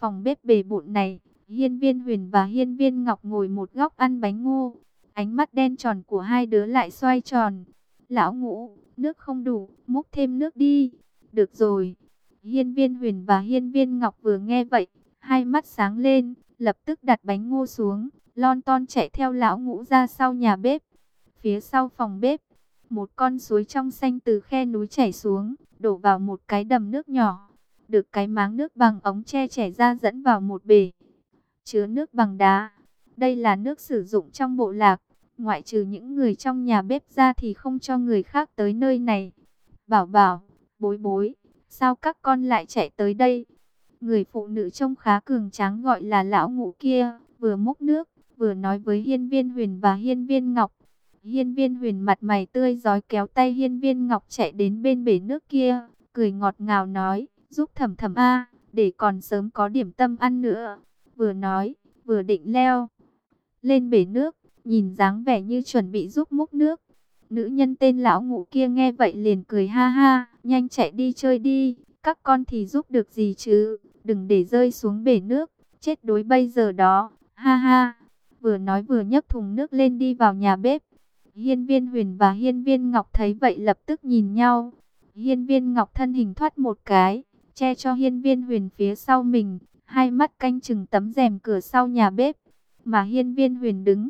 phòng bếp bề bộn này, Hiên Viên Huyền và Hiên Viên Ngọc ngồi một góc ăn bánh ngô. Ánh mắt đen tròn của hai đứa lại xoay tròn. Lão Ngũ, nước không đủ, múc thêm nước đi. Được rồi. Hiên Viên Huyền và Hiên Viên Ngọc vừa nghe vậy, hai mắt sáng lên, lập tức đặt bánh ngô xuống, lon ton chạy theo Lão Ngũ ra sau nhà bếp. Phía sau phòng bếp, một con suối trong xanh từ khe núi chảy xuống, đổ vào một cái đầm nước nhỏ. Được cái máng nước bằng ống tre chảy ra dẫn vào một bể chứa nước bằng đá. Đây là nước sử dụng trong bộ lạc, ngoại trừ những người trong nhà bếp ra thì không cho người khác tới nơi này. Bảo Bảo, Bối Bối, sao các con lại chạy tới đây? Người phụ nữ trông khá cường tráng gọi là Lão Ngũ kia, vừa múc nước, vừa nói với Hiên Viên Huyền và Hiên Viên Ngọc. Hiên Viên Huyền mặt mày tươi rói kéo tay Hiên Viên Ngọc chạy đến bên bể nước kia, cười ngọt ngào nói, giúp Thẩm Thẩm a, để còn sớm có điểm tâm ăn nữa. Vừa nói, vừa định leo lên bể nước, nhìn dáng vẻ như chuẩn bị giúp múc nước. Nữ nhân tên Lão Ngũ kia nghe vậy liền cười ha ha, nhanh chạy đi chơi đi, các con thì giúp được gì chứ, đừng để rơi xuống bể nước, chết đuối bây giờ đó, ha ha. Vừa nói vừa nhấc thùng nước lên đi vào nhà bếp. Hiên Viên Huyền và Hiên Viên Ngọc thấy vậy lập tức nhìn nhau. Hiên Viên Ngọc thân hình thoát một cái, che cho Hiên Viên Huyền phía sau mình, hai mắt canh chừng tấm rèm cửa sau nhà bếp. Mà Hiên Viên Huyền đứng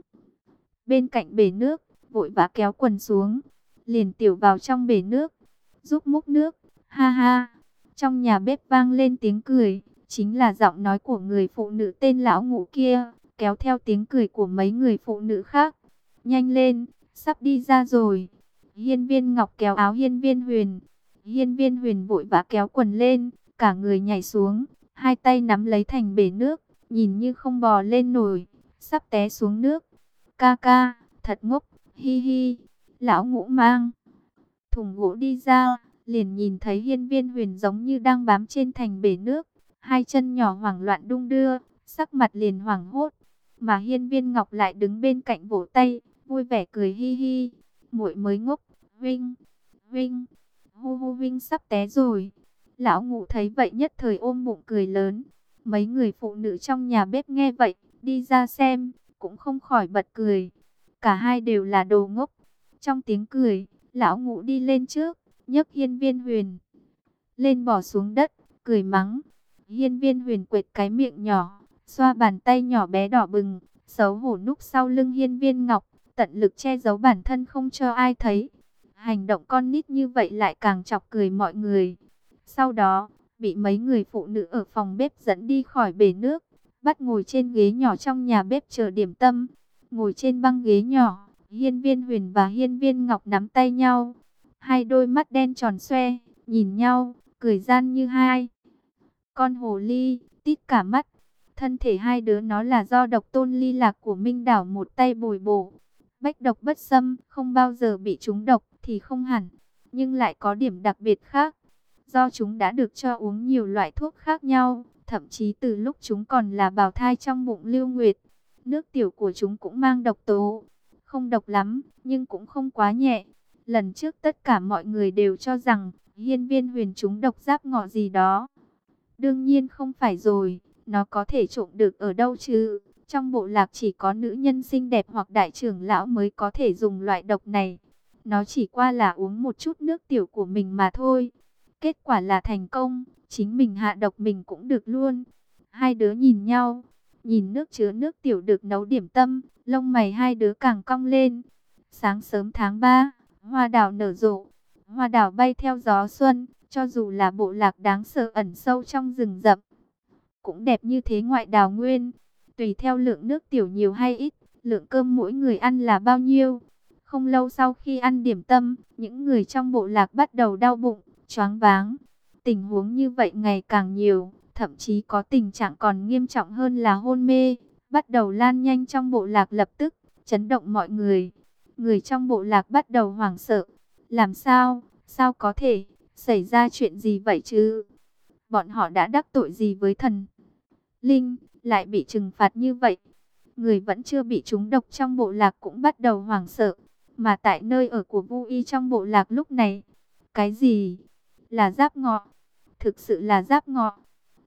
bên cạnh bể nước, vội vã kéo quần xuống, liền tiểu vào trong bể nước, giúp múc nước, ha ha. Trong nhà bếp vang lên tiếng cười, chính là giọng nói của người phụ nữ tên Lão Ngũ kia, kéo theo tiếng cười của mấy người phụ nữ khác. Nhanh lên, sắp đi ra rồi. Hiên Viên Ngọc kéo áo Hiên Viên Huyền. Hiên Viên Huyền vội vã kéo quần lên, cả người nhảy xuống, hai tay nắm lấy thành bể nước, nhìn như không bò lên nổi, sắp té xuống nước. Ca ca, thật ngốc, hi hi. Lão Ngũ mang thùng gỗ đi ra, liền nhìn thấy Hiên Viên Huyền giống như đang bám trên thành bể nước, hai chân nhỏ hoảng loạn đung đưa, sắc mặt liền hoảng hốt. Mà Hiên Viên Ngọc lại đứng bên cạnh vỗ tay, vui vẻ cười hi hi. Muội mới ngốc, Vinh, Vinh, hu hu Vinh sắp té rồi. Lão Ngũ thấy vậy nhất thời ôm bụng cười lớn. Mấy người phụ nữ trong nhà bếp nghe vậy, đi ra xem, cũng không khỏi bật cười. Cả hai đều là đồ ngốc. Trong tiếng cười, Lão Ngũ đi lên trước, nhấc Hiên Viên Huyền lên bỏ xuống đất, cười mắng. Hiên Viên Huyền quệt cái miệng nhỏ, xoa bàn tay nhỏ bé đỏ bừng, xấu hổ núp sau lưng Hiên Viên Ngọc, tận lực che giấu bản thân không cho ai thấy. Hành động con nít như vậy lại càng chọc cười mọi người. Sau đó, bị mấy người phụ nữ ở phòng bếp dẫn đi khỏi bể nước, bắt ngồi trên ghế nhỏ trong nhà bếp chờ điểm tâm. Ngồi trên băng ghế nhỏ, Hiên Viên Huyền và Hiên Viên Ngọc nắm tay nhau. Hai đôi mắt đen tròn xoe, nhìn nhau, cười gian như hai con hồ ly, tít cả mắt. Thân thể hai đứa nó là do độc tôn ly lạc của Minh Đảo một tay bồi bổ. Bách độc bất xâm, không bao giờ bị trúng độc thì không hẳn, nhưng lại có điểm đặc biệt khác. Do chúng đã được cho uống nhiều loại thuốc khác nhau, thậm chí từ lúc chúng còn là bào thai trong bụng Lưu Nguyệt, nước tiểu của chúng cũng mang độc tố. Không độc lắm, nhưng cũng không quá nhẹ. Lần trước tất cả mọi người đều cho rằng Hiên Viên Huyền trúng độc giáp ngọ gì đó. Đương nhiên không phải rồi, nó có thể trộm được ở đâu chứ? Trong bộ lạc chỉ có nữ nhân xinh đẹp hoặc đại trưởng lão mới có thể dùng loại độc này. Nó chỉ qua là uống một chút nước tiểu của mình mà thôi. Kết quả là thành công, chính mình hạ độc mình cũng được luôn. Hai đứa nhìn nhau, nhìn nước chứa nước tiểu được nấu điểm tâm, lông mày hai đứa càng cong lên. Sáng sớm tháng 3, hoa đào nở rộ, hoa đào bay theo gió xuân, cho dù là bộ lạc đáng sợ ẩn sâu trong rừng rậm, cũng đẹp như thế ngoại đào nguyên. Tùy theo lượng nước tiểu nhiều hay ít, lượng cơm mỗi người ăn là bao nhiêu. Không lâu sau khi ăn điểm tâm, những người trong bộ lạc bắt đầu đau bụng, choáng váng. Tình huống như vậy ngày càng nhiều, thậm chí có tình trạng còn nghiêm trọng hơn là hôn mê, bắt đầu lan nhanh trong bộ lạc lập tức, chấn động mọi người. Người trong bộ lạc bắt đầu hoảng sợ. Làm sao? Sao có thể? Xảy ra chuyện gì vậy chứ? Bọn họ đã đắc tội gì với thần linh, lại bị trừng phạt như vậy? Người vẫn chưa bị trúng độc trong bộ lạc cũng bắt đầu hoảng sợ. Mà tại nơi ở của Vu Y trong bộ lạc lúc này, cái gì? Là giáp ngọ? Thực sự là giáp ngọ?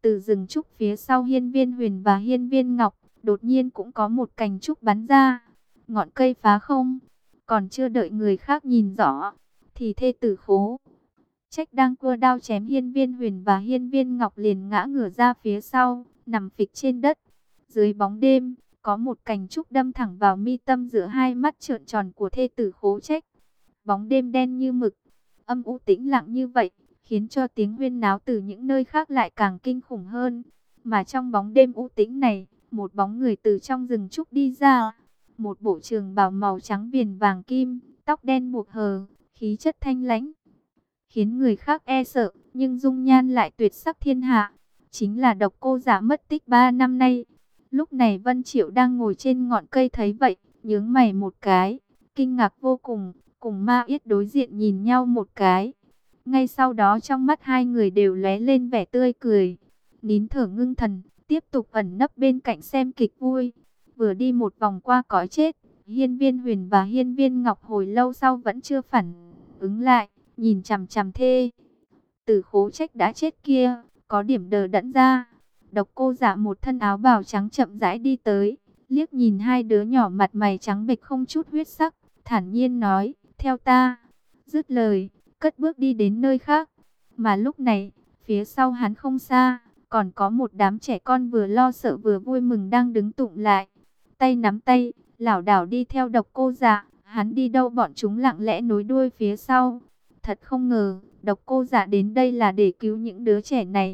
từ rừng trúc phía sau Hiên Viên Huyền và Hiên Viên Ngọc, đột nhiên cũng có một cành trúc bắn ra. Ngọn cây phá không, còn chưa đợi người khác nhìn rõ, thì thê tử Khố Trách đang cua đao chém Hiên Viên Huyền và Hiên Viên Ngọc liền ngã ngửa ra phía sau, nằm phịch trên đất. Dưới bóng đêm, có một cành trúc đâm thẳng vào mi tâm giữa hai mắt trợn tròn của thê tử Khố Trách. Bóng đêm đen như mực, âm u tĩnh lặng như vậy, khiến cho tiếng huyên náo từ những nơi khác lại càng kinh khủng hơn. Mà trong bóng đêm u tĩnh này, một bóng người từ trong rừng trúc đi ra. Một bộ trường bào màu trắng viền vàng kim, tóc đen buộc hờ, khí chất thanh lãnh, khiến người khác e sợ, nhưng dung nhan lại tuyệt sắc thiên hạ. Chính là Độc Cô Giả mất tích 3 năm nay. Lúc này Vân Triệu đang ngồi trên ngọn cây thấy vậy, nhướng mày một cái, kinh ngạc vô cùng, cùng Ma Yết đối diện nhìn nhau một cái. Ngay sau đó trong mắt hai người đều lóe lên vẻ tươi cười. Nín thở ngưng thần, tiếp tục ẩn nấp bên cạnh xem kịch vui. Vừa đi một vòng qua cõi chết, Hiên Viên Huyền và Hiên Viên Ngọc hồi lâu sau vẫn chưa phản ứng lại, nhìn chằm chằm thê tử Khố Trách đã chết kia, có điểm đờ đẫn ra. Độc Cô Giả một thân áo bào trắng chậm rãi đi tới, liếc nhìn hai đứa nhỏ mặt mày trắng bệch không chút huyết sắc, thản nhiên nói, theo ta. Dứt lời, cất bước đi đến nơi khác. Mà lúc này, phía sau hắn không xa, còn có một đám trẻ con vừa lo sợ vừa vui mừng đang đứng tụng lại. Tay nắm tay, lảo đảo đi theo Độc Cô Giả, hắn đi đâu bọn chúng lặng lẽ nối đuôi phía sau. Thật không ngờ, Độc Cô Giả đến đây là để cứu những đứa trẻ này.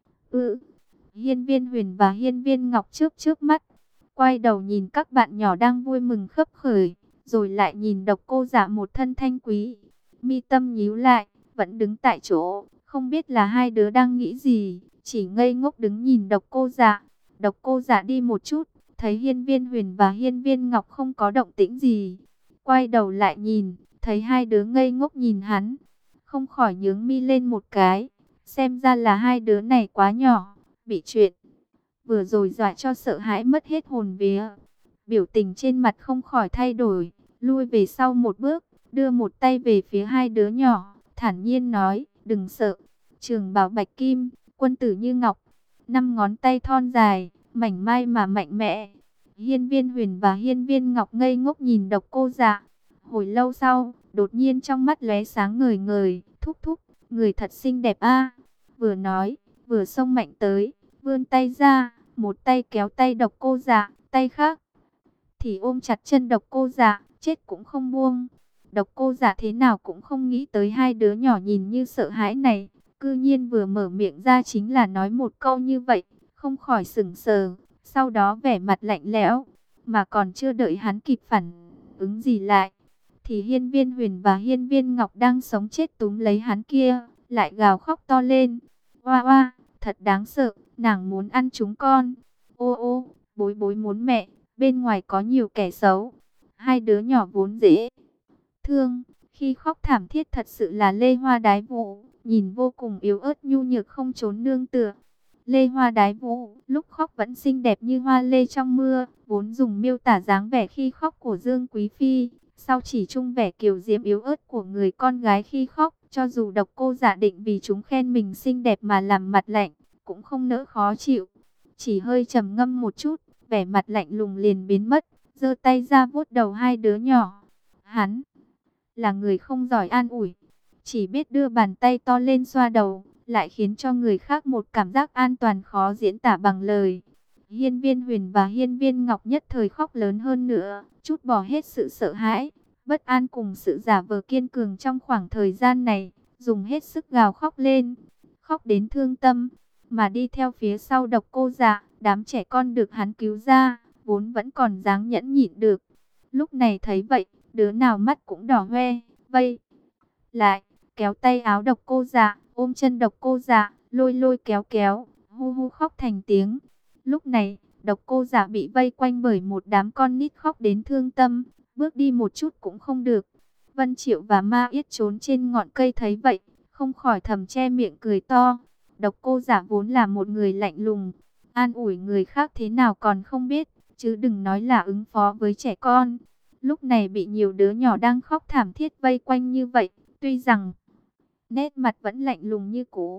Hiên Viên Huyền và Hiên Viên Ngọc chớp mắt, quay đầu nhìn các bạn nhỏ đang vui mừng khấp khởi, rồi lại nhìn Độc Cô Giả một thân thanh quý. Mi tâm nhíu lại, vẫn đứng tại chỗ, không biết là hai đứa đang nghĩ gì, chỉ ngây ngốc đứng nhìn Độc Cô Giả. Độc Cô Giả đi một chút, thấy Hiên Viên Huyền và Hiên Viên Ngọc không có động tĩnh gì, quay đầu lại nhìn, thấy hai đứa ngây ngốc nhìn hắn, không khỏi nhướng mi lên một cái. Xem ra là hai đứa này quá nhỏ, bị chuyện vừa rồi dọa cho sợ hãi mất hết hồn vía. Biểu tình trên mặt không khỏi thay đổi, lui về sau một bước, đưa một tay về phía hai đứa nhỏ, thản nhiên nói, đừng sợ. Trường bào bạch kim, quân tử như ngọc, 5 ngón tay thon dài, mảnh mai mà mạnh mẽ. Hiên Viên Huyền và Hiên Viên Ngọc ngây ngốc nhìn Độc Cô Giả. Hồi lâu sau, đột nhiên trong mắt lóe sáng ngời ngời, thúc thúc, người thật xinh đẹp a. Vừa nói, vừa xông mạnh tới, vươn tay ra, một tay kéo tay Độc Cô Giả, tay khác thì ôm chặt chân Độc Cô Giả, chết cũng không buông. Độc Cô Giả thế nào cũng không nghĩ tới hai đứa nhỏ nhìn như sợ hãi này, cư nhiên vừa mở miệng ra chính là nói một câu như vậy, không khỏi sững sờ, sau đó vẻ mặt lạnh lẽo, mà còn chưa đợi hắn kịp phản ứng gì lại, thì Hiên Viên Huyền và Hiên Viên Ngọc đang sống chết túm lấy hắn kia, lại gào khóc to lên. Oa oa, thật đáng sợ, nàng muốn ăn chúng con. Ô ô, bối bối muốn mẹ, bên ngoài có nhiều kẻ xấu. Hai đứa nhỏ vốn dễ thương, khi khóc thảm thiết thật sự là Lê Hoa Đái Vũ, nhìn vô cùng yếu ớt nhu nhược không trốn nương tựa. Lê Hoa Đái Vũ lúc khóc vẫn xinh đẹp như hoa lê trong mưa, vốn dùng miêu tả dáng vẻ khi khóc của Dương Quý Phi. Sau chỉ chung vẻ kiều diễm yếu ớt của người con gái khi khóc, cho dù Độc Cô Giả định vì chúng khen mình xinh đẹp mà làm mặt lạnh, cũng không nỡ khó chịu. Chỉ hơi trầm ngâm một chút, vẻ mặt lạnh lùng liền biến mất, giơ tay ra vuốt đầu hai đứa nhỏ. Hắn là người không giỏi an ủi, chỉ biết đưa bàn tay to lên xoa đầu, lại khiến cho người khác một cảm giác an toàn khó diễn tả bằng lời. Hiên Viên Huyền và Hiên Viên Ngọc nhất thời khóc lớn hơn nữa, trút bỏ hết sự sợ hãi, bất an cùng sự giả vờ kiên cường trong khoảng thời gian này, dùng hết sức gào khóc lên, khóc đến thương tâm, mà đi theo phía sau Độc Cô Giả. Đám trẻ con được hắn cứu ra, vốn vẫn còn dáng nhẫn nhịn được, lúc này thấy vậy, đứa nào mắt cũng đỏ hoe, vây lại, kéo tay áo Độc Cô Giả, ôm chân Độc Cô Giả, lôi lôi kéo kéo, hu hu khóc thành tiếng. Lúc này, Độc Cô Giả bị vây quanh bởi một đám con nít khóc đến thương tâm, bước đi một chút cũng không được. Vân Triệu và Ma Yết trốn trên ngọn cây thấy vậy, không khỏi thầm che miệng cười to. Độc Cô Giả vốn là một người lạnh lùng, an ủi người khác thế nào còn không biết, chứ đừng nói là ứng phó với trẻ con. Lúc này bị nhiều đứa nhỏ đang khóc thảm thiết vây quanh như vậy, tuy rằng nét mặt vẫn lạnh lùng như cũ,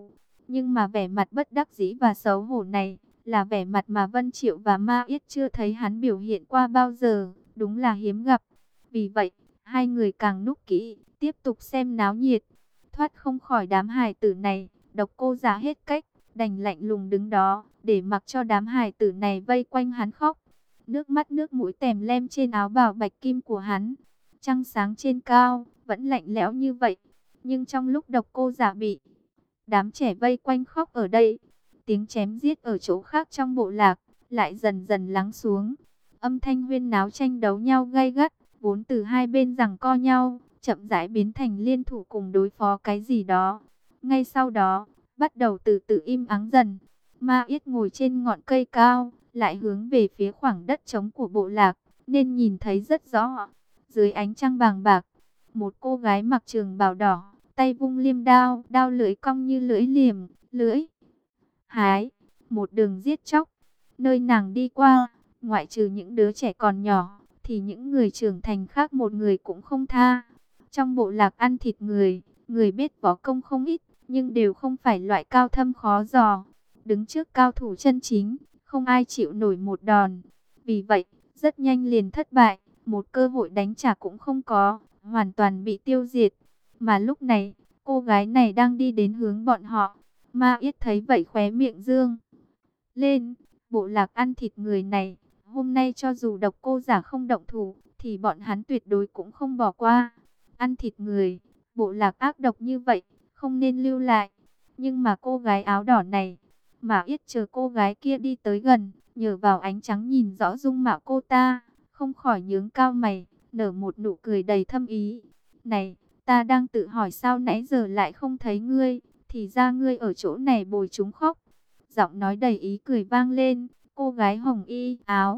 Nhưng mà vẻ mặt bất đắc dĩ và xấu hổ này là vẻ mặt mà Vân Triệu và Ma Yết chưa thấy hắn biểu hiện qua bao giờ, đúng là hiếm gặp. Vì vậy, hai người càng núp kỹ, tiếp tục xem náo nhiệt. Thoát không khỏi đám hài tử này, Độc Cô Giả hết cách, đành lạnh lùng đứng đó, để mặc cho đám hài tử này vây quanh hắn khóc. Nước mắt nước mũi tèm lem trên áo bào bạch kim của hắn. Trăng sáng trên cao, vẫn lạnh lẽo như vậy. Nhưng trong lúc Độc Cô Giả bị đám trẻ vây quanh khóc ở đây, tiếng chém giết ở chỗ khác trong bộ lạc lại dần dần lắng xuống. Âm thanh huyên náo tranh đấu nhau gay gắt, vốn từ hai bên giằng co nhau, chậm rãi biến thành liên thủ cùng đối phó cái gì đó. Ngay sau đó, bắt đầu từ từ im ắng dần. Ma Yết ngồi trên ngọn cây cao, lại hướng về phía khoảng đất trống của bộ lạc, nên nhìn thấy rất rõ. Dưới ánh trăng vàng bạc, một cô gái mặc trường bào đỏ, tay vung liêm đao, đao lưỡi cong như lưỡi liềm, lưỡi hái, một đường giết chóc. Nơi nàng đi qua, ngoại trừ những đứa trẻ còn nhỏ, thì những người trưởng thành khác một người cũng không tha. Trong bộ lạc ăn thịt người, người biết võ công không ít, nhưng đều không phải loại cao thâm khó dò. Đứng trước cao thủ chân chính, không ai chịu nổi một đòn. Vì vậy, rất nhanh liền thất bại, một cơ hội đánh trả cũng không có, hoàn toàn bị tiêu diệt. Mà lúc này, cô gái này đang đi đến hướng bọn họ. Ma Yết thấy vậy khóe miệng dương lên. Bộ lạc ăn thịt người này, hôm nay cho dù Độc Cô Giả không động thủ, thì bọn hắn tuyệt đối cũng không bỏ qua. Ăn thịt người, bộ lạc ác độc như vậy, không nên lưu lại. Nhưng mà cô gái áo đỏ này, Ma Yết chờ cô gái kia đi tới gần, nhờ vào ánh trắng nhìn rõ dung mạo cô ta, không khỏi nhướng cao mày, nở một nụ cười đầy thâm ý. Này, ta đang tự hỏi sao nãy giờ lại không thấy ngươi, thì ra ngươi ở chỗ này bồi chúng khóc. Giọng nói đầy ý cười vang lên, cô gái hồng y áo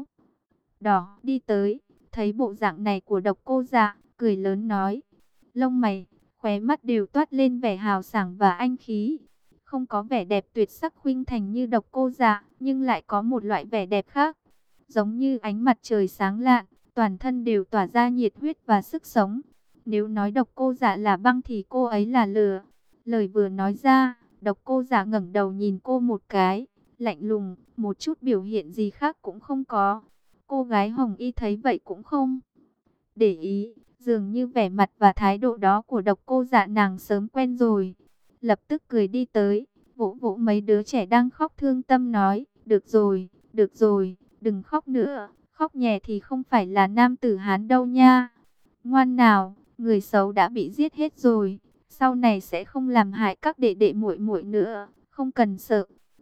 đỏ đi tới, thấy bộ dạng này của Độc Cô Giả, cười lớn nói. Lông mày, khóe mắt đều toát lên vẻ hào sảng và anh khí. Không có vẻ đẹp tuyệt sắc khuynh thành như Độc Cô Giả, nhưng lại có một loại vẻ đẹp khác. Giống như ánh mặt trời sáng lạn, toàn thân đều tỏa ra nhiệt huyết và sức sống. Nếu nói Độc Cô Giả là băng thì cô ấy là lửa. Lời vừa nói ra, Độc Cô Giả ngẩng đầu nhìn cô một cái, lạnh lùng, một chút biểu hiện gì khác cũng không có. Cô gái hồng y thấy vậy cũng không để ý, dường như vẻ mặt và thái độ đó của Độc Cô Giả nàng sớm quen rồi. Lập tức cười đi tới, vỗ vỗ mấy đứa trẻ đang khóc thương tâm nói, được rồi, đừng khóc nữa, khóc nhè thì không phải là nam tử Hán đâu nha. Ngoan nào, người xấu đã bị giết hết rồi, sau này sẽ không làm hại các đệ đệ muội muội nữa, không cần sợ.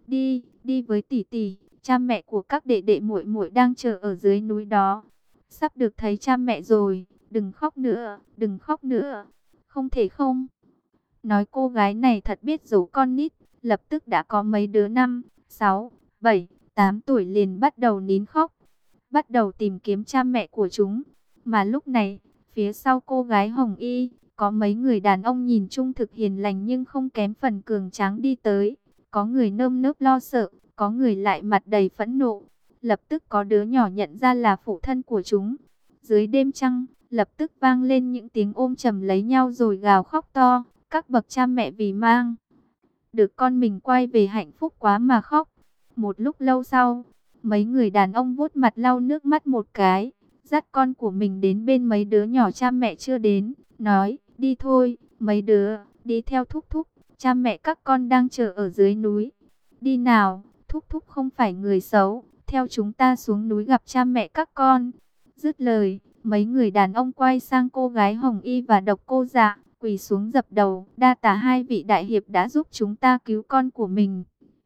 Đi với tỷ tỷ, cha mẹ của các đệ đệ muội muội đang chờ ở dưới núi đó. Sắp được thấy cha mẹ rồi, đừng khóc nữa, đừng khóc nữa. Không thể không. Nói cô gái này thật biết giấu con nít, lập tức đã có mấy đứa 5, 6, 7, 8 tuổi liền bắt đầu nín khóc, bắt đầu tìm kiếm cha mẹ của chúng. Mà lúc này, phía sau cô gái hồng y, có mấy người đàn ông nhìn chung thực hiền lành nhưng không kém phần cường tráng đi tới. Có người nơm nớp lo sợ, có người lại mặt đầy phẫn nộ. Lập tức có đứa nhỏ nhận ra là phụ thân của chúng. Dưới đêm trăng, lập tức vang lên những tiếng ôm chầm lấy nhau rồi gào khóc to. Các bậc cha mẹ vì mang được con mình quay về hạnh phúc quá mà khóc. Một lúc lâu sau, mấy người đàn ông vuốt mặt lau nước mắt một cái, dắt con của mình đến bên mấy đứa nhỏ cha mẹ chưa đến, nói, đi thôi, mấy đứa, đi theo thúc thúc, cha mẹ các con đang chờ ở dưới núi. Đi nào, thúc thúc không phải người xấu, theo chúng ta xuống núi gặp cha mẹ các con. Dứt lời, mấy người đàn ông quay sang cô gái hồng y và Độc Cô Giả, quỳ xuống dập đầu, đa tạ hai vị đại hiệp đã giúp chúng ta cứu con của mình.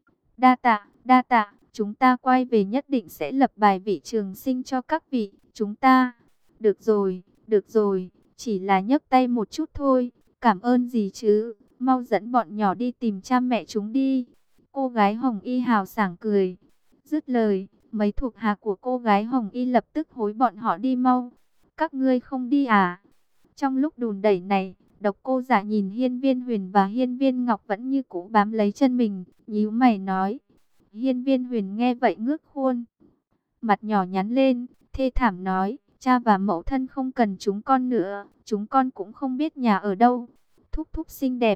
Đa tạ, chúng ta quay về nhất định sẽ lập bài vị trường sinh cho các vị, chúng ta. Được rồi, chỉ là nhấc tay một chút thôi, cảm ơn gì chứ, mau dẫn bọn nhỏ đi tìm cha mẹ chúng đi. Cô gái hồng y hào sảng cười. Dứt lời, mấy thuộc hạ của cô gái hồng y lập tức hối bọn họ đi mau. Các ngươi không đi à? Trong lúc đùn đẩy này, Độc Cô Giả nhìn Hiên Viên Huyền và Hiên Viên Ngọc vẫn như cũ bám lấy chân mình, nhíu mày nói. Hiên Viên Huyền nghe vậy ngước khuôn mặt nhỏ nhắn lên, thê thảm nói, cha và mẫu thân không cần chúng con nữa, chúng con cũng không biết nhà ở đâu. Thúc thúc xinh đẹp,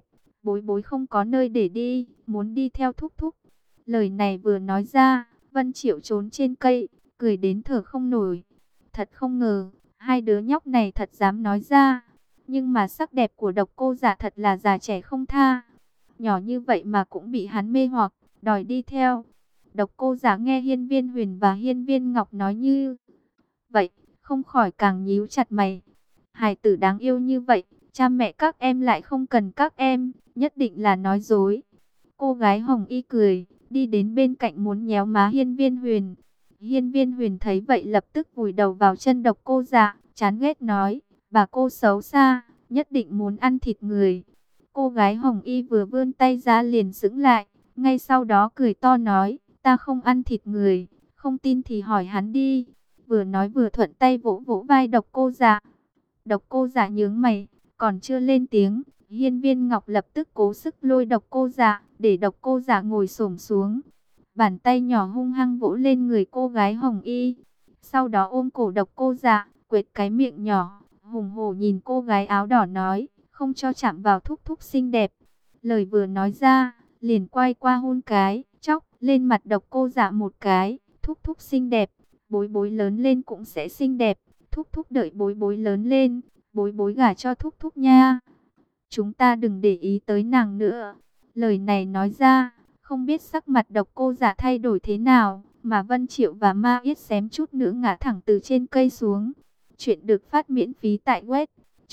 Bối bối không có nơi để đi, muốn đi theo thúc thúc. Lời này vừa nói ra, Vân Triệu trốn trên cây, cười đến thở không nổi. Thật không ngờ, hai đứa nhóc này thật dám nói ra. Nhưng mà sắc đẹp của Độc Cô Dạ thật là già trẻ không tha. Nhỏ như vậy mà cũng bị hắn mê hoặc, đòi đi theo. Độc Cô Dạ nghe Hiên Viên Huyền và Hiên Viên Ngọc nói như vậy, không khỏi càng nhíu chặt mày. Hài tử đáng yêu như vậy, cha mẹ các em lại không cần các em, nhất định là nói dối. Cô gái Hồng Y cười, đi đến bên cạnh muốn nhéo má Hiên Viên Huyền. Hiên Viên Huyền thấy vậy lập tức vùi đầu vào chân Độc Cô Dạ, chán ghét nói, bà cô xấu xa, nhất định muốn ăn thịt người. Cô gái Hồng Y vừa vươn tay ra liền sững lại, ngay sau đó cười to nói, ta không ăn thịt người, không tin thì hỏi hắn đi. Vừa nói vừa thuận tay vỗ vỗ vai Độc Cô Dạ. Độc Cô Dạ nhướng mày, còn chưa lên tiếng, Hiên Viên Ngọc lập tức cố sức lôi Độc Cô Dạ, để Độc Cô Dạ ngồi xổm xuống. Bàn tay nhỏ hung hăng vỗ lên người cô gái Hồng Y. Sau đó ôm cổ Độc Cô Dạ, quệt cái miệng nhỏ, hùng hổ nhìn cô gái áo đỏ nói, không cho chạm vào thúc thúc xinh đẹp. Lời vừa nói ra, liền quay qua hôn cái, chóc lên mặt Độc Cô Dạ một cái, thúc thúc xinh đẹp, bối bối lớn lên cũng sẽ xinh đẹp. Thúc thúc đợi bối bối lớn lên, bối bối gả cho thúc thúc nha. Chúng ta đừng để ý tới nàng nữa. Lời này nói ra, không biết sắc mặt Độc Cô Dạ thay đổi thế nào, mà Vân Triệu và Ma Yết xém chút nữa ngã thẳng từ trên cây xuống. Chuyện được phát miễn phí tại web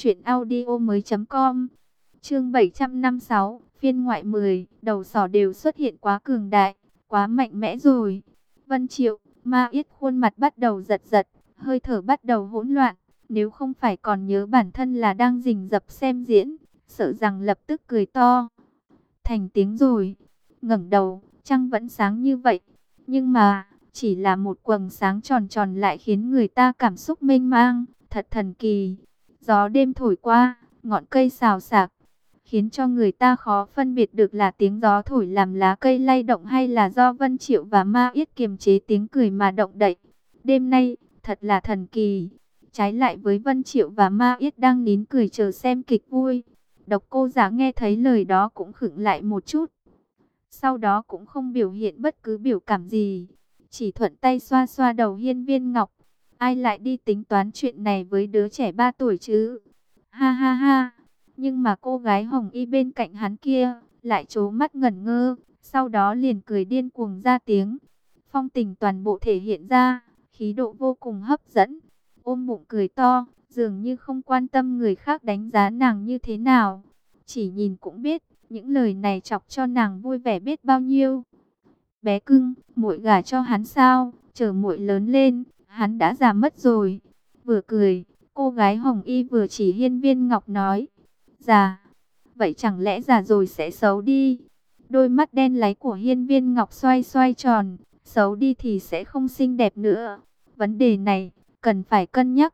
truyệnaudiomoi.com. Chương 756, phiên ngoại 10, đầu sỏ đều xuất hiện quá cường đại, quá mạnh mẽ rồi. Vân Triệu, Ma Yết khuôn mặt bắt đầu giật giật, hơi thở bắt đầu hỗn loạn, nếu không phải còn nhớ bản thân là đang rình rập xem diễn, sợ rằng lập tức cười to thành tiếng rồi. Ngẩng đầu, trăng vẫn sáng như vậy, nhưng mà chỉ là một quầng sáng tròn tròn lại khiến người ta cảm xúc mênh mang, thật thần kỳ. Gió đêm thổi qua, ngọn cây xào xạc, khiến cho người ta khó phân biệt được là tiếng gió thổi làm lá cây lay động hay là do Vân Triệu và Ma Yết kiềm chế tiếng cười mà động đậy. Đêm nay, thật là thần kỳ. Trái lại với Vân Triệu và Ma Yết đang nín cười chờ xem kịch vui. Độc Cô Dạ nghe thấy lời đó cũng khựng lại một chút. Sau đó cũng không biểu hiện bất cứ biểu cảm gì. Chỉ thuận tay xoa xoa đầu Hiên Viên Ngọc. Ai lại đi tính toán chuyện này với đứa trẻ 3 tuổi chứ? Ha ha ha. Nhưng mà cô gái Hồng Y bên cạnh hắn kia lại trố mắt ngẩn ngơ. Sau đó liền cười điên cuồng ra tiếng. Phong tình toàn bộ thể hiện ra, khí độ vô cùng hấp dẫn. Ôm bụng cười to, dường như không quan tâm người khác đánh giá nàng như thế nào. Chỉ nhìn cũng biết, những lời này chọc cho nàng vui vẻ biết bao nhiêu. Bé cưng, muội gả cho hắn sao? Chờ muội lớn lên, hắn đã già mất rồi. Vừa cười, cô gái Hồng Y vừa chỉ Hiên Viên Ngọc nói. Già? Vậy chẳng lẽ già rồi sẽ xấu đi? Đôi mắt đen láy của Hiên Viên Ngọc xoay xoay tròn. Xấu đi thì sẽ không xinh đẹp nữa. Vấn đề này, cần phải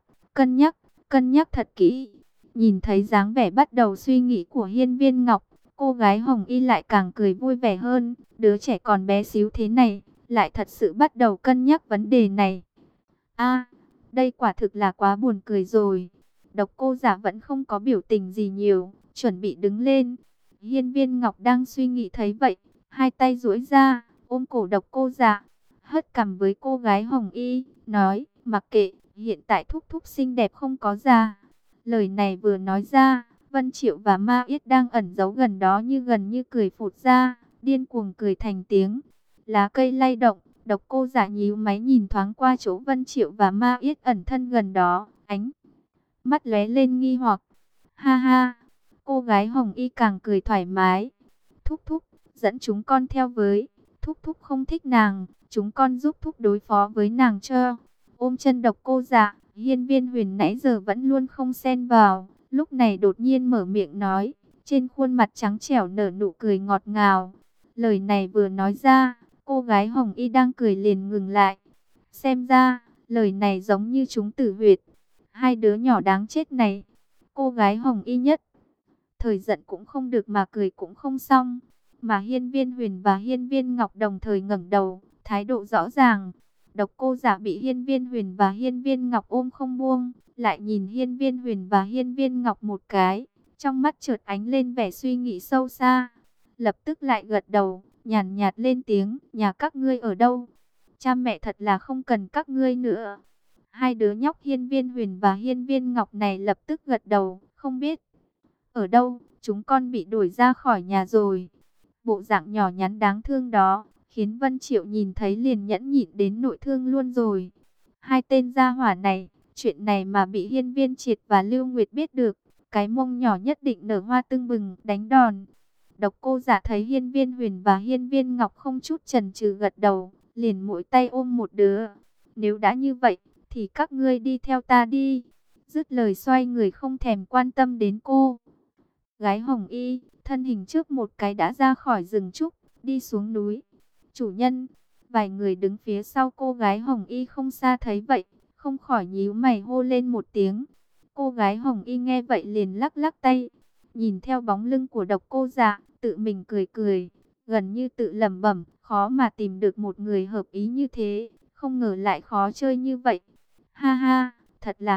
cân nhắc thật kỹ. Nhìn thấy dáng vẻ bắt đầu suy nghĩ của Hiên Viên Ngọc, cô gái Hồng Y lại càng cười vui vẻ hơn. Đứa trẻ còn bé xíu thế này, lại thật sự bắt đầu cân nhắc vấn đề này. A, đây quả thực là quá buồn cười rồi. Độc Cô Dạ vẫn không có biểu tình gì nhiều, chuẩn bị đứng lên. Hiên Viên Ngọc đang suy nghĩ thấy vậy, hai tay duỗi ra, ôm cổ Độc Cô Dạ, hất cằm với cô gái Hồng Y, nói, mặc kệ, hiện tại thúc thúc xinh đẹp không có già. Lời này vừa nói ra, Vân Triệu và Ma Yết đang ẩn giấu gần đó gần như cười phụt ra, điên cuồng cười thành tiếng. Lá cây lay động, Độc Cô Dạ nhíu máy nhìn thoáng qua chỗ Vân Triệu và Ma Yết ẩn thân gần đó, ánh mắt lóe lên nghi hoặc. Ha ha, cô gái Hồng Y càng cười thoải mái. Thúc thúc, dẫn chúng con theo với. Thúc thúc không thích nàng, chúng con giúp thúc đối phó với nàng cho. Ôm chân Độc Cô Dạ, Hiên Viên Huyền nãy giờ vẫn luôn không xen vào, lúc này đột nhiên mở miệng nói, trên khuôn mặt trắng trẻo nở nụ cười ngọt ngào. Lời này vừa nói ra, cô gái Hồng Y đang cười liền ngừng lại. Xem ra, lời này giống như trúng tử huyệt. Hai đứa nhỏ đáng chết này. Cô gái Hồng Y nhất thời giận cũng không được mà cười cũng không xong. Mà Hiên Viên Huyền và Hiên Viên Ngọc đồng thời ngẩng đầu, thái độ rõ ràng. Độc Cô Dạ bị Hiên Viên Huyền và Hiên Viên Ngọc ôm không buông, lại nhìn Hiên Viên Huyền và Hiên Viên Ngọc một cái, Trong mắt chợt ánh lên vẻ suy nghĩ sâu xa. Lập tức lại gật đầu, nhàn nhạt lên tiếng, nhà các ngươi ở đâu? Cha mẹ thật là không cần các ngươi nữa. Hai đứa nhóc Hiên Viên Huyền và Hiên Viên Ngọc này lập tức gật đầu, không biết. Ở đâu, chúng con bị đuổi ra khỏi nhà rồi. Bộ dạng nhỏ nhắn đáng thương đó, khiến Vân Triệu nhìn thấy liền nhẫn nhịn đến nội thương luôn rồi. Hai tên gia hỏa này, chuyện này mà bị Hiên Viên Triệt và Lưu Nguyệt biết được, cái mông nhỏ nhất định nở hoa tưng bừng, đánh đòn. Độc Cô Dạ thấy Hiên Viên Huyền và Hiên Viên Ngọc không chút chần chừ gật đầu, liền mỗi tay ôm một đứa. Nếu đã như vậy, thì các ngươi đi theo ta đi. Dứt lời xoay người không thèm quan tâm đến cô. Gái Hồng Y, thân hình trước một cái đã ra khỏi rừng trúc, đi xuống núi. Chủ nhân, vài người đứng phía sau cô gái Hồng Y không xa thấy vậy, không khỏi nhíu mày hô lên một tiếng. Cô gái Hồng Y nghe vậy liền lắc lắc tay, nhìn theo bóng lưng của Độc Cô Dạ, tự mình cười cười, gần như tự lẩm bẩm, khó mà tìm được một người hợp ý như thế, không ngờ lại khó chơi như vậy. Ha ha, thật là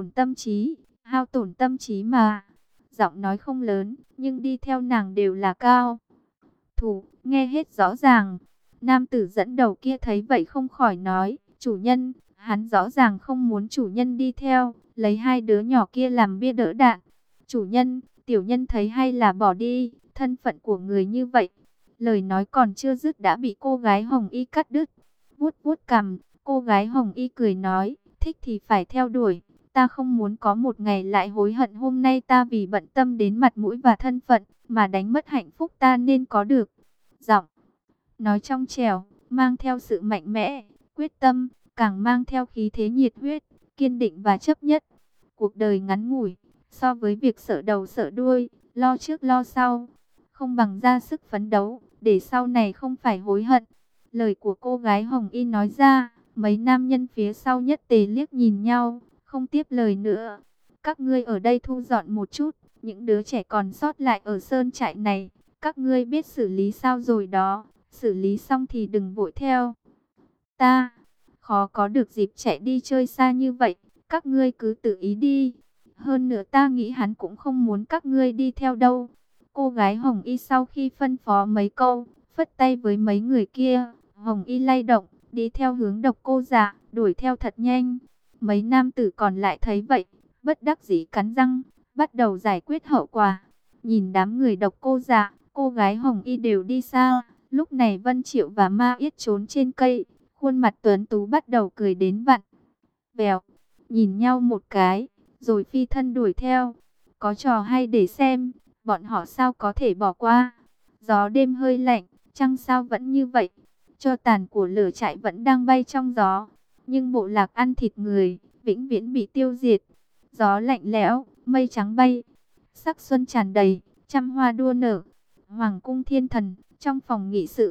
hao tổn tâm trí mà. Giọng nói không lớn, nhưng đi theo nàng đều là cao thủ, nghe hết rõ ràng. Nam tử dẫn đầu kia thấy vậy không khỏi nói, chủ nhân, hắn rõ ràng không muốn chủ nhân đi theo, lấy hai đứa nhỏ kia làm bia đỡ đạn. Chủ nhân, tiểu nhân thấy hay là bỏ đi, thân phận của người như vậy. Lời nói còn chưa dứt đã bị cô gái Hồng Y cắt đứt. Vuốt vuốt cằm, cô gái Hồng Y cười nói, thích thì phải theo đuổi. Ta không muốn có một ngày lại hối hận hôm nay ta vì bận tâm đến mặt mũi và thân phận, mà đánh mất hạnh phúc ta nên có được. Giọng nói trong trẻo, mang theo sự mạnh mẽ, quyết tâm, càng mang theo khí thế nhiệt huyết, kiên định và chấp nhất. Cuộc đời ngắn ngủi, so với việc sợ đầu sợ đuôi, lo trước lo sau, không bằng ra sức phấn đấu, để sau này không phải hối hận. Lời của cô gái Hồng Y nói ra, mấy nam nhân phía sau nhất tề liếc nhìn nhau, không tiếp lời nữa. Các ngươi ở đây thu dọn một chút, những đứa trẻ còn sót lại ở sơn trại này, các ngươi biết xử lý sao rồi đó, xử lý xong thì đừng vội theo. Ta, khó có được dịp chạy đi chơi xa như vậy, các ngươi cứ tự ý đi. Hơn nữa ta nghĩ hắn cũng không muốn các ngươi đi theo đâu. Cô gái Hồng Y sau khi phân phó mấy câu, phất tay với mấy người kia, Hồng Y lay động, đi theo hướng Độc Cô Dạ, đuổi theo thật nhanh. Mấy nam tử còn lại thấy vậy, bất đắc dĩ cắn răng, bắt đầu giải quyết hậu quả. Nhìn đám người Độc Cô Dạ, cô gái Hồng Y đều đi xa. Lúc này Vân Triệu và Ma Yết trốn trên cây, khuôn mặt tuấn tú bắt đầu cười đến vặn vẹo, nhìn nhau một cái, rồi phi thân đuổi theo. Có trò hay để xem, bọn họ sao có thể bỏ qua. Gió đêm hơi lạnh, trăng sao vẫn như vậy, tro tàn của lửa trại vẫn đang bay trong gió. Nhưng bộ lạc ăn thịt người, vĩnh viễn bị tiêu diệt. Gió lạnh lẽo, mây trắng bay, sắc xuân tràn đầy, trăm hoa đua nở. Hoàng cung thiên thần, trong phòng nghị sự.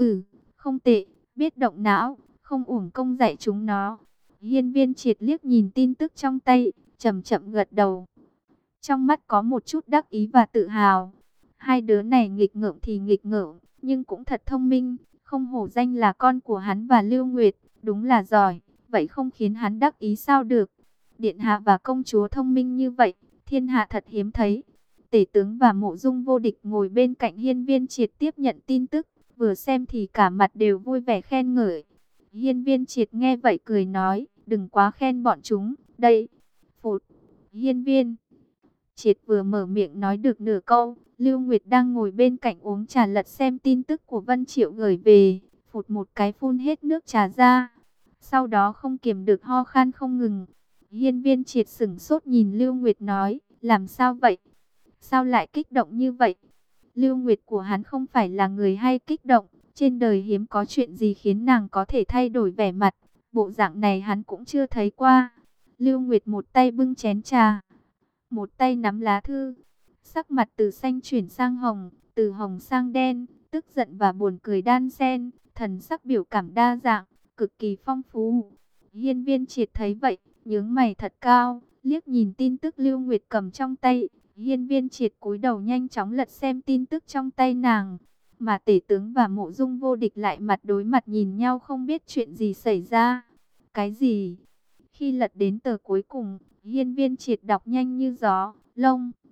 Không tệ, biết động não, không uổng công dạy chúng nó. Hiên Viên Triệt liếc nhìn tin tức trong tay, chậm chậm gật đầu. Trong mắt có một chút đắc ý và tự hào. Hai đứa này nghịch ngợm thì nghịch ngợm, nhưng cũng thật thông minh, không hổ danh là con của hắn và Lưu Nguyệt, đúng là giỏi, vậy không khiến hắn đắc ý sao được. Điện hạ và công chúa thông minh như vậy, thiên hạ thật hiếm thấy. Tể tướng và Mộ Dung Vô Địch ngồi bên cạnh Hiên Viên Triệt tiếp nhận tin tức, vừa xem thì cả mặt đều vui vẻ khen ngợi. Hiên Viên Triệt nghe vậy cười nói, đừng quá khen bọn chúng, đây. Phụt, Hiên Viên Triệt vừa mở miệng nói được nửa câu, Lưu Nguyệt đang ngồi bên cạnh uống trà lật xem tin tức của Vân Triệu gửi về, phụt một cái phun hết nước trà ra. Sau đó không kiềm được ho khan không ngừng. Hiên Viên Triệt sững sốt nhìn Lưu Nguyệt nói, làm sao vậy? Sao lại kích động như vậy? Lưu Nguyệt của hắn không phải là người hay kích động, trên đời hiếm có chuyện gì khiến nàng có thể thay đổi vẻ mặt, bộ dạng này hắn cũng chưa thấy qua. Lưu Nguyệt một tay bưng chén trà, một tay nắm lá thư, sắc mặt từ xanh chuyển sang hồng, từ hồng sang đen, tức giận và buồn cười đan xen, thần sắc biểu cảm đa dạng, cực kỳ phong phú. Hiên Viên Triệt thấy vậy, nhướng mày thật cao, liếc nhìn tin tức Lưu Nguyệt cầm trong tay. Hiên Viên Triệt cúi đầu nhanh chóng lật xem tin tức trong tay nàng, mà tể tướng và Mộ Dung Vô Địch lại mặt đối mặt nhìn nhau không biết chuyện gì xảy ra. Cái gì? Khi lật đến tờ cuối cùng, Hiên Viên Triệt đọc nhanh như gió, lông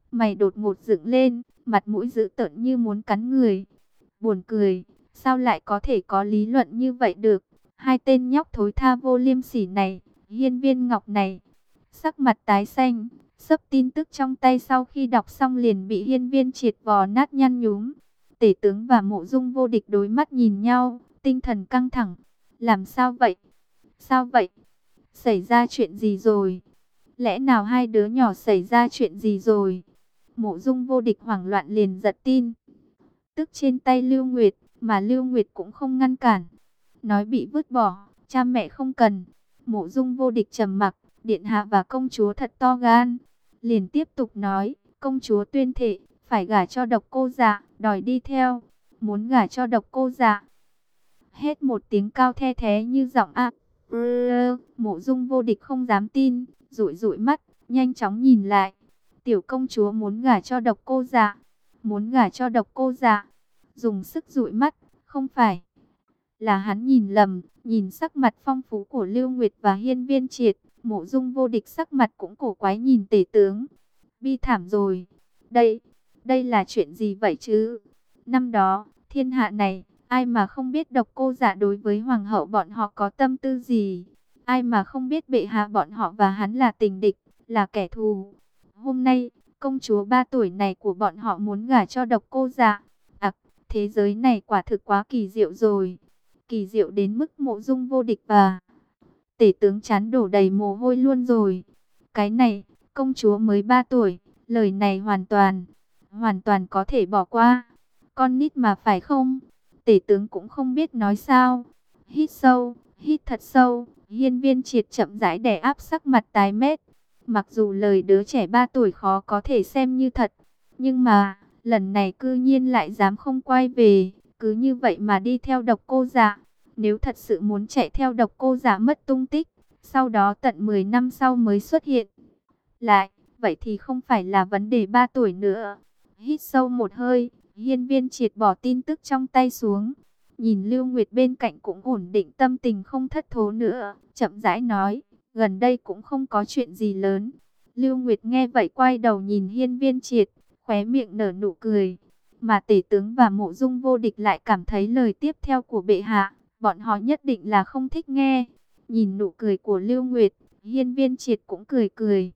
mày đột ngột dựng lên, mặt mũi dữ tợn như muốn cắn người. Buồn cười, sao lại có thể có lý luận như vậy được? Hai tên nhóc thối tha vô liêm sỉ này, Hiên Viên Ngọc này, sắc mặt tái xanh, xấp tin tức trong tay sau khi đọc xong liền bị Hiên Viên Triệt vò nát nhăn nhúm. Tể tướng và Mộ Dung Vô Địch đối mắt nhìn nhau, tinh thần căng thẳng. Làm sao vậy? Sao vậy? Xảy ra chuyện gì rồi? Lẽ nào hai đứa nhỏ xảy ra chuyện gì rồi? Mộ Dung Vô Địch hoảng loạn liền giật tin tức trên tay Lưu Nguyệt, mà Lưu Nguyệt cũng không ngăn cản. Nói bị vứt bỏ, cha mẹ không cần. Mộ Dung Vô Địch trầm mặc, điện hạ và công chúa thật to gan. Liền tiếp tục nói, công chúa tuyên thệ, phải gả cho Độc Cô Dạ, đòi đi theo. Muốn gả cho Độc Cô Dạ. Hết một tiếng cao the thế như giọng a. Mộ Dung Vô Địch không dám tin, dụi dụi mắt, nhanh chóng nhìn lại. Tiểu công chúa muốn gả cho Độc Cô Dạ. Muốn gả cho Độc Cô Dạ. Dùng sức dụi mắt, không phải là hắn nhìn lầm, nhìn sắc mặt phong phú của Lưu Nguyệt và Hiên Viên Triệt, Mộ Dung Vô Địch sắc mặt cũng cổ quái nhìn tể tướng. Bi thảm rồi. Đây là chuyện gì vậy chứ? Năm đó, thiên hạ này, ai mà không biết Độc Cô Dạ đối với hoàng hậu bọn họ có tâm tư gì? Ai mà không biết bệ hạ bọn họ và hắn là tình địch, là kẻ thù? Hôm nay, công chúa 3 tuổi này của bọn họ muốn gả cho Độc Cô Dạ. Thế giới này quả thực quá kỳ diệu rồi. Kỳ diệu đến mức Mộ Dung Vô Địch và tể tướng chán đổ đầy mồ hôi luôn rồi. Cái này, công chúa mới 3 tuổi, lời này hoàn toàn có thể bỏ qua. Con nít mà phải không? Tể tướng cũng không biết nói sao. Hít sâu, hít thật sâu, Hiên Viên Triệt chậm rãi đè áp sắc mặt tái mét. Mặc dù lời đứa trẻ 3 tuổi khó có thể xem như thật, nhưng mà lần này cư nhiên lại dám không quay về, cứ như vậy mà đi theo Độc Cô Dạ. Nếu thật sự muốn chạy theo Độc Cô Dạ mất tung tích, sau đó tận 10 năm sau mới xuất hiện lại, vậy thì không phải là vấn đề 3 tuổi nữa. Hít sâu một hơi, Hiên Viên Triệt bỏ tin tức trong tay xuống. Nhìn Lưu Nguyệt bên cạnh cũng ổn định tâm tình không thất thố nữa, chậm rãi nói, gần đây cũng không có chuyện gì lớn. Lưu Nguyệt nghe vậy quay đầu nhìn Hiên Viên Triệt, khóe miệng nở nụ cười. Mà tể tướng và Mộ Dung Vô Địch lại cảm thấy lời tiếp theo của bệ hạ, bọn họ nhất định là không thích nghe. Nhìn nụ cười của Lưu Nguyệt, Hiên Viên Triệt cũng cười cười.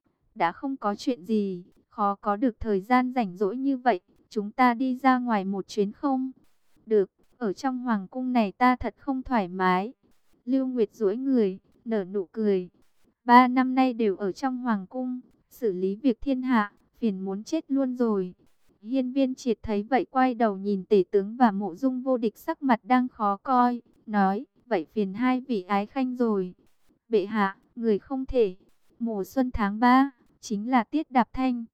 Đã không có chuyện gì, khó có được thời gian rảnh rỗi như vậy, chúng ta đi ra ngoài một chuyến không? Được, ở trong hoàng cung này ta thật không thoải mái. Lưu Nguyệt duỗi người, nở nụ cười. 3 năm nay đều ở trong hoàng cung, xử lý việc thiên hạ, phiền muốn chết luôn rồi. Hiên Viên Triệt thấy vậy quay đầu nhìn tể tướng và Mộ Dung Vô Địch sắc mặt đang khó coi, nói, vậy phiền hai vị ái khanh rồi. Bệ hạ, người không thể. Mùa xuân tháng 3, chính là tiết đạp thanh.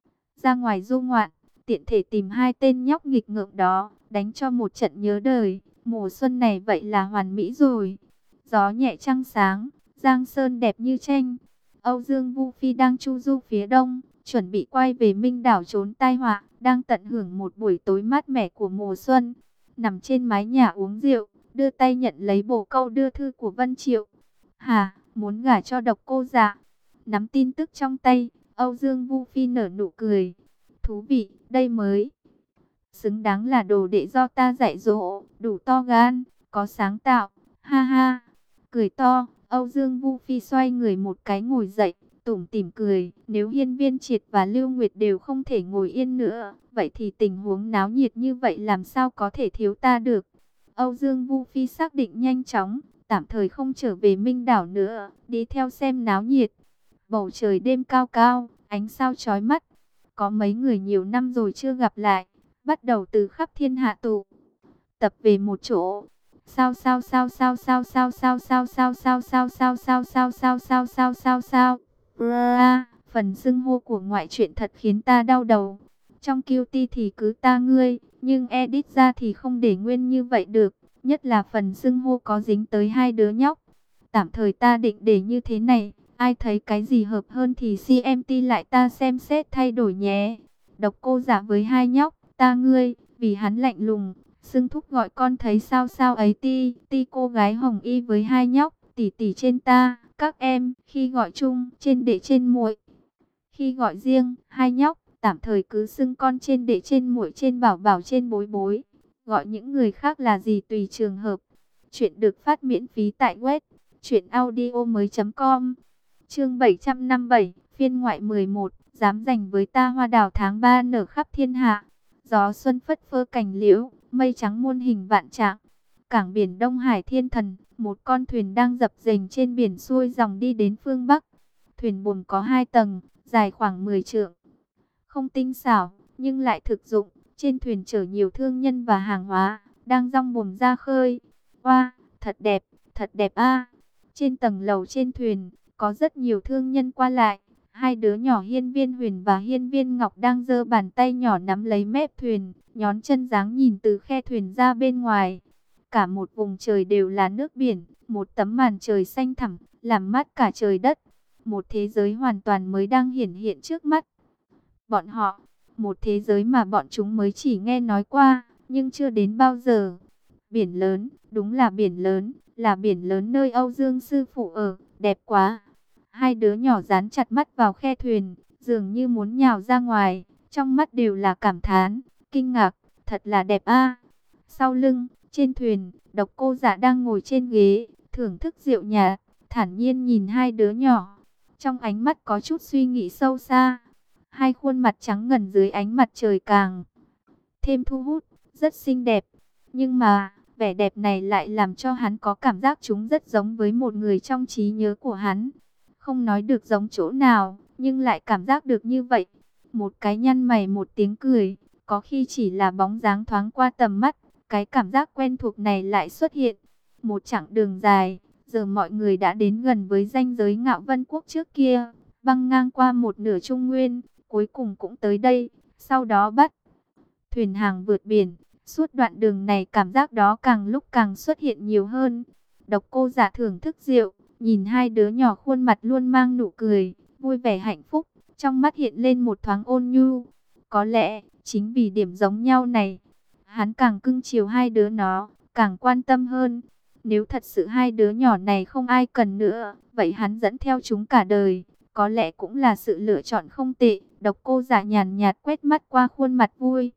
Ra ngoài du ngoạn, tiện thể tìm hai tên nhóc nghịch ngợm đó, đánh cho một trận nhớ đời. Mùa xuân này vậy là hoàn mỹ rồi. Gió nhẹ trăng sáng, giang sơn đẹp như tranh. Âu Dương Vu Phi đang chu du phía đông, chuẩn bị quay về Minh Đảo trốn tai họa, đang tận hưởng một buổi tối mát mẻ của mùa xuân. Nằm trên mái nhà uống rượu, đưa tay nhận lấy bổ câu đưa thư của Vân Triệu. Hà, muốn gả cho Độc Cô Dạ. Nắm tin tức trong tay, Âu Dương Vu Phi nở nụ cười. Thú vị, đây mới xứng đáng là đồ đệ do ta dạy dỗ, đủ to gan, có sáng tạo. Ha ha, cười to, Âu Dương Vu Phi xoay người một cái ngồi dậy, tủm tỉm cười. Nếu Hiên Viên Triệt và Lưu Nguyệt đều không thể ngồi yên nữa, vậy thì tình huống náo nhiệt như vậy làm sao có thể thiếu ta được. Âu Dương Vu Phi xác định nhanh chóng, tạm thời không trở về Minh Đảo nữa, đi theo xem náo nhiệt. Bầu trời đêm cao cao, ánh sao chói mắt. Có mấy người nhiều năm rồi chưa gặp lại, bắt đầu từ khắp thiên hạ tụ tập về một chỗ. Sao sao sao sao sao sao sao sao sao sao sao sao sao sao sao sao sao sao sao. Phần xưng hô của ngoại truyện thật khiến ta đau đầu. Trong QT thì cứ ta ngươi, nhưng edit ra thì không để nguyên như vậy được. Nhất là phần xưng hô có dính tới hai đứa nhóc. Tạm thời ta định để như thế này. Ai thấy cái gì hợp hơn thì CMT lại ta xem xét thay đổi nhé. Độc Cô Dạ với hai nhóc, ta ngươi, vì hắn lạnh lùng, xưng thúc gọi con thấy sao sao ấy ti. Ti cô gái Hồng Y với hai nhóc, tỷ tỷ trên ta, các em, khi gọi chung, trên đệ trên muội. Khi gọi riêng, hai nhóc, tạm thời cứ xưng con trên đệ trên muội trên bảo bảo trên bối bối. Gọi những người khác là gì tùy trường hợp. Chuyện được phát miễn phí tại web truyệnaudiomoi.com. Chương 757, phiên ngoại 11, dám giành với ta hoa đào tháng 3 nở khắp thiên hạ. Gió xuân phất phơ cành liễu, mây trắng muôn hình vạn trạng. Cảng biển Đông Hải Thiên Thần, một con thuyền đang dập dềnh trên biển xuôi dòng đi đến phương Bắc. Thuyền buồm có 2 tầng, dài khoảng 10 trượng. Không tinh xảo, nhưng lại thực dụng. Trên thuyền chở nhiều thương nhân và hàng hóa, đang dong buồm ra khơi. Oa, thật đẹp a. Trên tầng lầu trên thuyền, có rất nhiều thương nhân qua lại. Hai đứa nhỏ Hiên Viên Huyền và Hiên Viên Ngọc đang giơ bàn tay nhỏ nắm lấy mép thuyền, nhón chân dáng nhìn từ khe thuyền ra bên ngoài. Cả một vùng trời đều là nước biển, một tấm màn trời xanh thẳm, làm mát cả trời đất. Một thế giới hoàn toàn mới đang hiển hiện trước mắt bọn họ. Một thế giới mà bọn chúng mới chỉ nghe nói qua, nhưng chưa đến bao giờ. Biển lớn, đúng là biển lớn, là biển lớn nơi Âu Dương sư phụ ở, đẹp quá. Hai đứa nhỏ dán chặt mắt vào khe thuyền, dường như muốn nhào ra ngoài, trong mắt đều là cảm thán, kinh ngạc, thật là đẹp a. Sau lưng, trên thuyền, Độc Cô Dạ đang ngồi trên ghế, thưởng thức rượu nhạt, thản nhiên nhìn hai đứa nhỏ. Trong ánh mắt có chút suy nghĩ sâu xa. Hai khuôn mặt trắng ngần dưới ánh mặt trời càng thêm thu hút, rất xinh đẹp. Nhưng mà, vẻ đẹp này lại làm cho hắn có cảm giác chúng rất giống với một người trong trí nhớ của hắn. Không nói được giống chỗ nào, nhưng lại cảm giác được như vậy. Một cái nhăn mày một tiếng cười, có khi chỉ là bóng dáng thoáng qua tầm mắt, cái cảm giác quen thuộc này lại xuất hiện. Một chặng đường dài, giờ mọi người đã đến gần với ranh giới Ngạo Vân Quốc trước kia, băng ngang qua một nửa Trung Nguyên, cuối cùng cũng tới đây, sau đó bắt thuyền hàng vượt biển. Suốt đoạn đường này cảm giác đó càng lúc càng xuất hiện nhiều hơn. Độc Cô Dạ thưởng thức rượu, nhìn hai đứa nhỏ khuôn mặt luôn mang nụ cười, vui vẻ hạnh phúc, trong mắt hiện lên một thoáng ôn nhu. Có lẽ, chính vì điểm giống nhau này, hắn càng cưng chiều hai đứa nó, càng quan tâm hơn. Nếu thật sự hai đứa nhỏ này không ai cần nữa, vậy hắn dẫn theo chúng cả đời, có lẽ cũng là sự lựa chọn không tệ. Độc Cô Dạ nhàn nhạt quét mắt qua khuôn mặt vui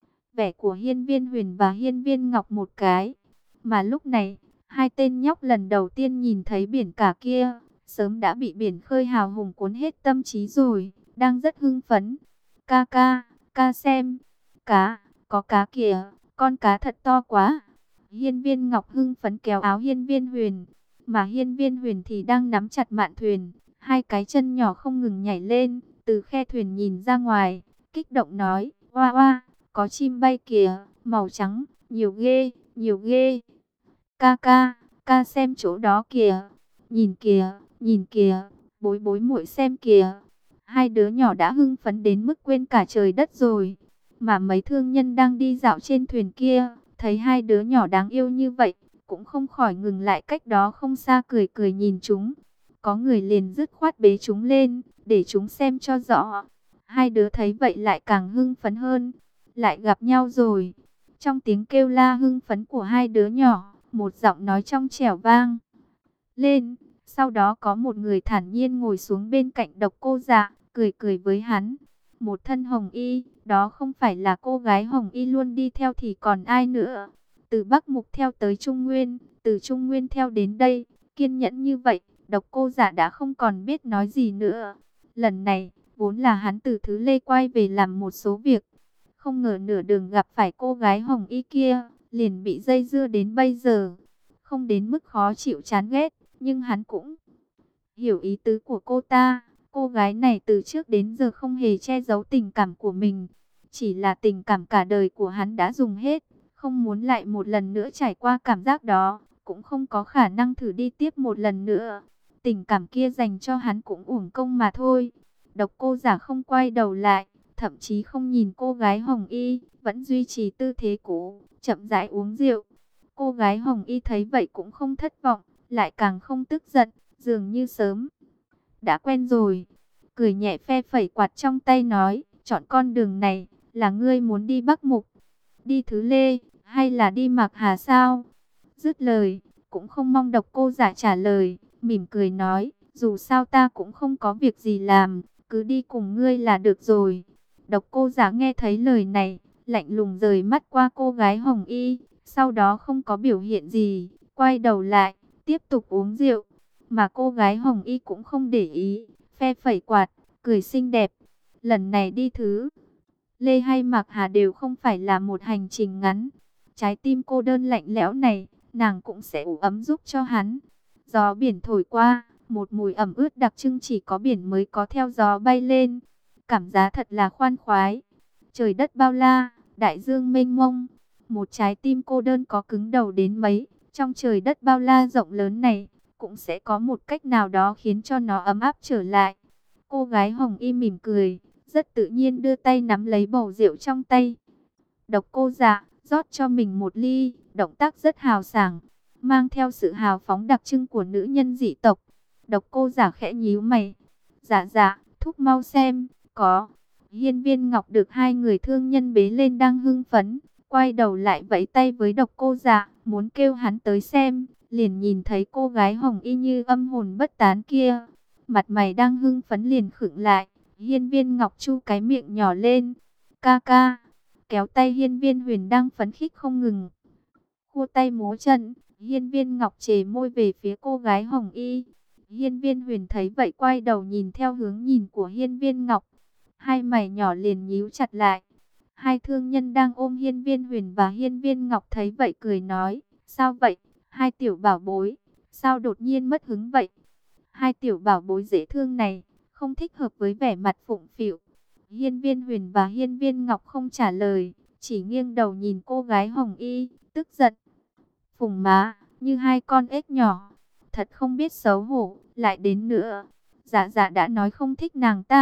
vẻ của Hiên Viên Huyền và Hiên Viên Ngọc một cái. Mà lúc này, hai tên nhóc lần đầu tiên nhìn thấy biển cả kia, sớm đã bị biển khơi hào hùng cuốn hết tâm trí rồi, đang rất hưng phấn. Ca ca, ca xem, cá, có cá kìa, con cá thật to quá. Hiên Viên Ngọc hưng phấn kéo áo Hiên Viên Huyền, mà Hiên Viên Huyền thì đang nắm chặt mạn thuyền, hai cái chân nhỏ không ngừng nhảy lên, từ khe thuyền nhìn ra ngoài, kích động nói, oa oa, có chim bay kìa, màu trắng, nhiều ghê, nhiều ghê. Ca ca, ca xem chỗ đó kìa, nhìn kìa, bối bối muội xem kìa. Hai đứa nhỏ đã hưng phấn đến mức quên cả trời đất rồi. Mà mấy thương nhân đang đi dạo trên thuyền kia, thấy hai đứa nhỏ đáng yêu như vậy, cũng không khỏi ngừng lại cách đó không xa cười cười nhìn chúng. Có người liền dứt khoát bế chúng lên, để chúng xem cho rõ. Hai đứa thấy vậy lại càng hưng phấn hơn. Lại gặp nhau rồi. Trong tiếng kêu la hưng phấn của hai đứa nhỏ, một giọng nói trong trẻo vang lên. Sau đó có một người thản nhiên ngồi xuống bên cạnh Độc Cô Dạ, cười cười với hắn. Một thân hồng y, đó không phải là cô gái hồng y luôn đi theo thì còn ai nữa. Từ Bắc Mục theo tới Trung Nguyên, từ Trung Nguyên theo đến đây, kiên nhẫn như vậy, Độc Cô Dạ đã không còn biết nói gì nữa. Lần này, vốn là hắn từ Thứ Lê quay về làm một số việc. Không ngờ nửa đường gặp phải cô gái hồng y kia, liền bị dây dưa đến bây giờ. Không đến mức khó chịu chán ghét, nhưng hắn cũng hiểu ý tứ của cô ta. Cô gái này từ trước đến giờ không hề che giấu tình cảm của mình. Chỉ là tình cảm cả đời của hắn đã dùng hết, không muốn lại một lần nữa trải qua cảm giác đó, cũng không có khả năng thử đi tiếp một lần nữa. Tình cảm kia dành cho hắn cũng uổng công mà thôi. Độc Cô Dạ không quay đầu lại, thậm chí không nhìn cô gái hồng y, vẫn duy trì tư thế cũ, chậm rãi uống rượu. Cô gái hồng y thấy vậy cũng không thất vọng, lại càng không tức giận, dường như sớm đã quen rồi. Cười nhẹ phe phẩy quạt trong tay nói, chọn con đường này, là ngươi muốn đi Bắc Mục, đi Thứ Lê, hay là đi Mạc Hà sao? Dứt lời, cũng không mong Độc Cô Dạ trả lời, mỉm cười nói, dù sao ta cũng không có việc gì làm, cứ đi cùng ngươi là được rồi. Độc Cô Giả nghe thấy lời này, lạnh lùng rời mắt qua cô gái Hồng Y, sau đó không có biểu hiện gì, quay đầu lại, tiếp tục uống rượu. Mà cô gái Hồng Y cũng không để ý, phe phẩy quạt, cười xinh đẹp. Lần này đi thứ Lê hay Mạc Hà đều không phải là một hành trình ngắn. Trái tim cô đơn lạnh lẽo này, nàng cũng sẽ ủ ấm giúp cho hắn. Gió biển thổi qua, một mùi ẩm ướt đặc trưng chỉ có biển mới có theo gió bay lên. Cảm giác thật là khoan khoái. Trời đất bao la, đại dương mênh mông. Một trái tim cô đơn có cứng đầu đến mấy, trong trời đất bao la rộng lớn này, cũng sẽ có một cách nào đó khiến cho nó ấm áp trở lại. Cô gái Hồng Y mỉm cười, rất tự nhiên đưa tay nắm lấy bầu rượu trong tay. Độc Cô Dạ rót cho mình một ly, động tác rất hào sảng, mang theo sự hào phóng đặc trưng của nữ nhân dị tộc. Độc Cô Dạ khẽ nhíu mày. Dạ dạ, thúc mau xem, có. Hiên Viên Ngọc được hai người thương nhân bế lên đang hưng phấn, quay đầu lại vẫy tay với Độc Cô Dạ, muốn kêu hắn tới xem, liền nhìn thấy cô gái Hồng Y như âm hồn bất tán kia. Mặt mày đang hưng phấn liền khựng lại, Hiên Viên Ngọc chu cái miệng nhỏ lên. Ca ca, kéo tay Hiên Viên Huyền đang phấn khích không ngừng. Khua tay múa chân, Hiên Viên Ngọc chề môi về phía cô gái Hồng Y. Hiên Viên Huyền thấy vậy quay đầu nhìn theo hướng nhìn của Hiên Viên Ngọc. Hai mày nhỏ liền nhíu chặt lại. Hai thương nhân đang ôm Hiên Viên Huyền và Hiên Viên Ngọc thấy vậy cười nói. Sao vậy? Hai tiểu bảo bối, sao đột nhiên mất hứng vậy? Hai tiểu bảo bối dễ thương này, không thích hợp với vẻ mặt phụng phịu. Hiên Viên Huyền và Hiên Viên Ngọc không trả lời, chỉ nghiêng đầu nhìn cô gái Hồng Y, tức giận. Phùng má, như hai con ếch nhỏ, thật không biết xấu hổ, lại đến nữa. Dạ dạ đã nói không thích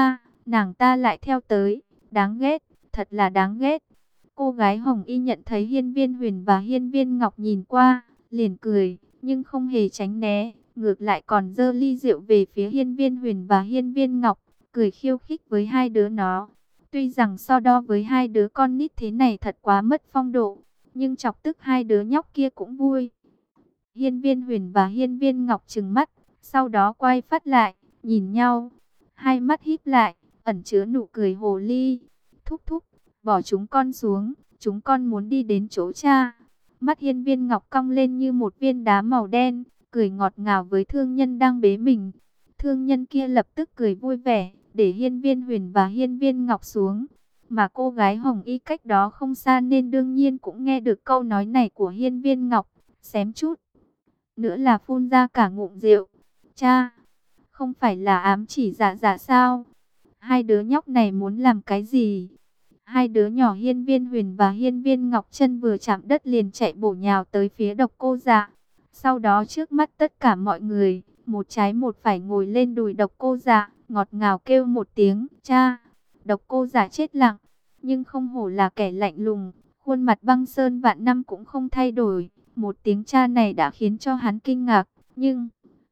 nàng ta lại theo tới, đáng ghét, thật là đáng ghét. Cô gái Hồng Y nhận thấy Hiên Viên Huyền và Hiên Viên Ngọc nhìn qua, liền cười, nhưng không hề tránh né, ngược lại còn giơ ly rượu về phía Hiên Viên Huyền và Hiên Viên Ngọc, cười khiêu khích với hai đứa nó. Tuy rằng so đo với hai đứa con nít thế này thật quá mất phong độ, nhưng chọc tức hai đứa nhóc kia cũng vui. Hiên Viên Huyền và Hiên Viên Ngọc trừng mắt, sau đó quay phát lại, nhìn nhau, hai mắt híp lại, ẩn chứa nụ cười hồ ly. Thúc thúc, bỏ chúng con xuống, chúng con muốn đi đến chỗ cha. Mắt Hiên Viên Ngọc cong lên như một viên đá màu đen, cười ngọt ngào với thương nhân đang bế mình. Thương nhân kia lập tức cười vui vẻ, để Hiên Viên Huyền và Hiên Viên Ngọc xuống. Mà cô gái Hồng Y cách đó không xa nên đương nhiên cũng nghe được câu nói này của Hiên Viên Ngọc, xém chút nữa là phun ra cả ngụm rượu. Cha, không phải là ám chỉ dạ dạ sao? Hai đứa nhóc này muốn làm cái gì? Hai đứa nhỏ Hiên Viên Huyền và Hiên Viên Ngọc chân vừa chạm đất liền chạy bổ nhào tới phía Độc Cô Dạ. Sau đó trước mắt tất cả mọi người, một trái một phải ngồi lên đùi Độc Cô Dạ, ngọt ngào kêu một tiếng, cha. Độc Cô Dạ chết lặng, nhưng không hổ là kẻ lạnh lùng, khuôn mặt băng sơn vạn năm cũng không thay đổi. Một tiếng cha này đã khiến cho hắn kinh ngạc, nhưng